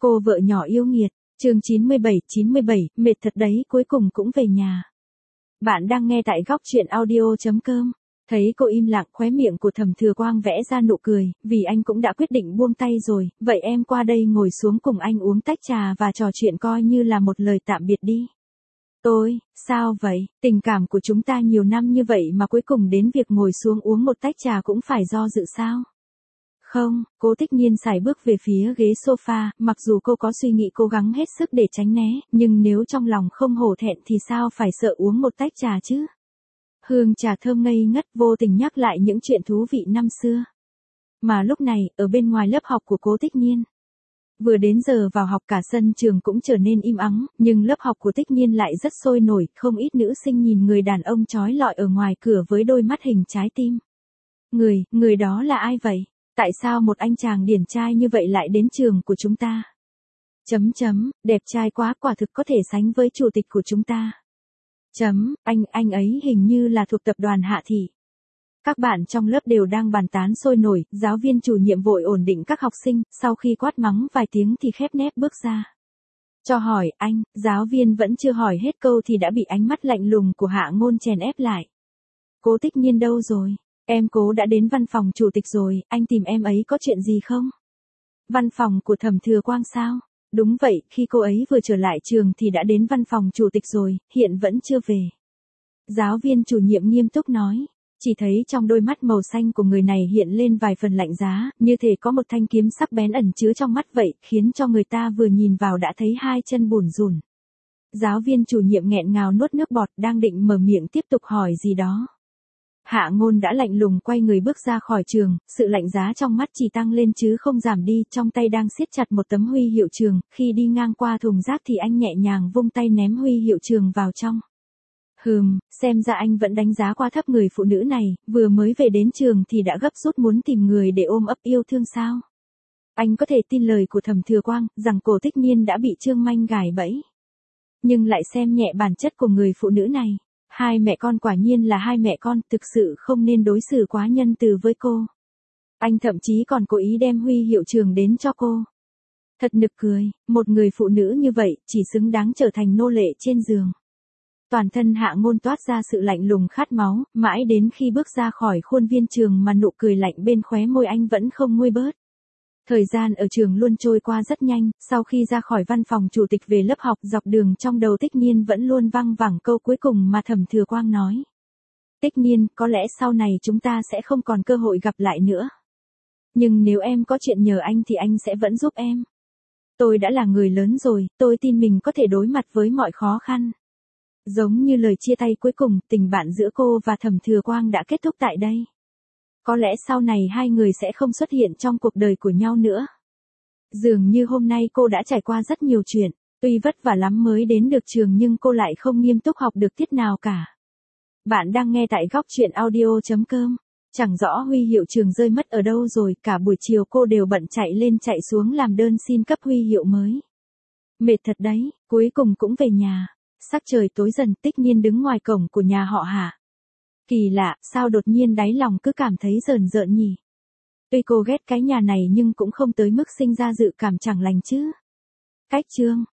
Cô vợ nhỏ yêu nghiệt, chương 97, mệt thật đấy, cuối cùng cũng về nhà. Bạn đang nghe tại góc truyện audio.com. Thấy cô im lặng, khóe miệng của Thẩm Thừa Quang vẽ ra nụ cười, vì anh cũng đã quyết định buông tay rồi, vậy em qua đây ngồi xuống cùng anh uống tách trà và trò chuyện coi như là một lời tạm biệt đi. Sao vậy, tình cảm của chúng ta nhiều năm như vậy mà cuối cùng đến việc ngồi xuống uống một tách trà cũng phải do dự sao? Không, Cố Tích Nhiên sải bước về phía ghế sofa, mặc dù cô có suy nghĩ cố gắng hết sức để tránh né, nhưng nếu trong lòng không hổ thẹn thì sao phải sợ uống một tách trà chứ? Hương trà thơm ngây ngất vô tình nhắc lại những chuyện thú vị năm xưa. Mà lúc này, ở bên ngoài lớp học của Cố Tích Nhiên. Vừa đến giờ vào học cả sân trường cũng trở nên im ắng, nhưng lớp học của Tích Nhiên lại rất sôi nổi, không ít nữ sinh nhìn người đàn ông chói lọi ở ngoài cửa với đôi mắt hình trái tim. Người đó là ai vậy? Tại sao một anh chàng điển trai như vậy lại đến trường của chúng ta? Đẹp trai quá, quả thực có thể sánh với chủ tịch của chúng ta. Anh ấy hình như là thuộc tập đoàn Hạ Thị. Các bạn trong lớp đều đang bàn tán sôi nổi, giáo viên chủ nhiệm vội ổn định các học sinh, sau khi quát mắng vài tiếng thì khép nép bước ra. Cho hỏi anh, giáo viên vẫn chưa hỏi hết câu thì đã bị ánh mắt lạnh lùng của Hạ Ngôn chèn ép lại. Cố Tích Nhiên đâu rồi? Em Cố đã đến văn phòng chủ tịch rồi, anh tìm em ấy có chuyện gì không? Văn phòng của Thẩm Thừa Quang sao? Đúng vậy, khi cô ấy vừa trở lại trường thì đã đến văn phòng chủ tịch rồi, hiện vẫn chưa về. Giáo viên chủ nhiệm nghiêm túc nói, chỉ thấy trong đôi mắt màu xanh của người này hiện lên vài phần lạnh giá, như thể có một thanh kiếm sắc bén ẩn chứa trong mắt vậy, khiến cho người ta vừa nhìn vào đã thấy hai chân bủn rủn. Giáo viên chủ nhiệm nghẹn ngào nuốt nước bọt, đang định mở miệng tiếp tục hỏi gì đó. Hạ Ngôn đã lạnh lùng quay người bước ra khỏi trường, sự lạnh giá trong mắt chỉ tăng lên chứ không giảm đi, trong tay đang siết chặt một tấm huy hiệu trường, khi đi ngang qua thùng rác thì anh nhẹ nhàng vung tay ném huy hiệu trường vào trong. Xem ra anh vẫn đánh giá quá thấp người phụ nữ này, vừa mới về đến trường thì đã gấp rút muốn tìm người để ôm ấp yêu thương sao? Anh có thể tin lời của Thẩm Thừa Quang, rằng Cố Tích Nhiên đã bị Trương Manh gài bẫy. Nhưng lại xem nhẹ bản chất của người phụ nữ này. Hai mẹ con quả nhiên là hai mẹ con, thực sự không nên đối xử quá nhân từ với cô. Anh thậm chí còn cố ý đem huy hiệu trường đến cho cô. Thật nực cười, một người phụ nữ như vậy, chỉ xứng đáng trở thành nô lệ trên giường. Toàn thân Hạ Ngôn toát ra sự lạnh lùng khát máu, mãi đến khi bước ra khỏi khuôn viên trường mà nụ cười lạnh bên khóe môi anh vẫn không nguôi bớt. Thời gian ở trường luôn trôi qua rất nhanh, sau khi ra khỏi văn phòng chủ tịch về lớp học, dọc đường trong đầu Tích Nhiên vẫn luôn văng vẳng câu cuối cùng mà Thẩm Thừa Quang nói. Tích Nhiên, có lẽ sau này chúng ta sẽ không còn cơ hội gặp lại nữa. Nhưng nếu em có chuyện nhờ anh thì anh sẽ vẫn giúp em. Tôi đã là người lớn rồi, tôi tin mình có thể đối mặt với mọi khó khăn. Giống như lời chia tay cuối cùng, tình bạn giữa cô và Thẩm Thừa Quang đã kết thúc tại đây. Có lẽ sau này hai người sẽ không xuất hiện trong cuộc đời của nhau nữa. Dường như hôm nay cô đã trải qua rất nhiều chuyện, tuy vất vả lắm mới đến được trường nhưng cô lại không nghiêm túc học được tiết nào cả. Bạn đang nghe tại góc truyện audio.com. Chẳng rõ huy hiệu trường rơi mất ở đâu rồi, cả buổi chiều cô đều bận chạy lên chạy xuống làm đơn xin cấp huy hiệu mới. Mệt thật đấy, cuối cùng cũng về nhà. Sắc trời tối dần, Tích Nhiên đứng ngoài cổng của nhà họ Hạ. Kỳ lạ, sao đột nhiên đáy lòng cứ cảm thấy rờn rợn nhỉ? Tuy cô ghét cái nhà này nhưng cũng không tới mức sinh ra dự cảm chẳng lành chứ. Cách chương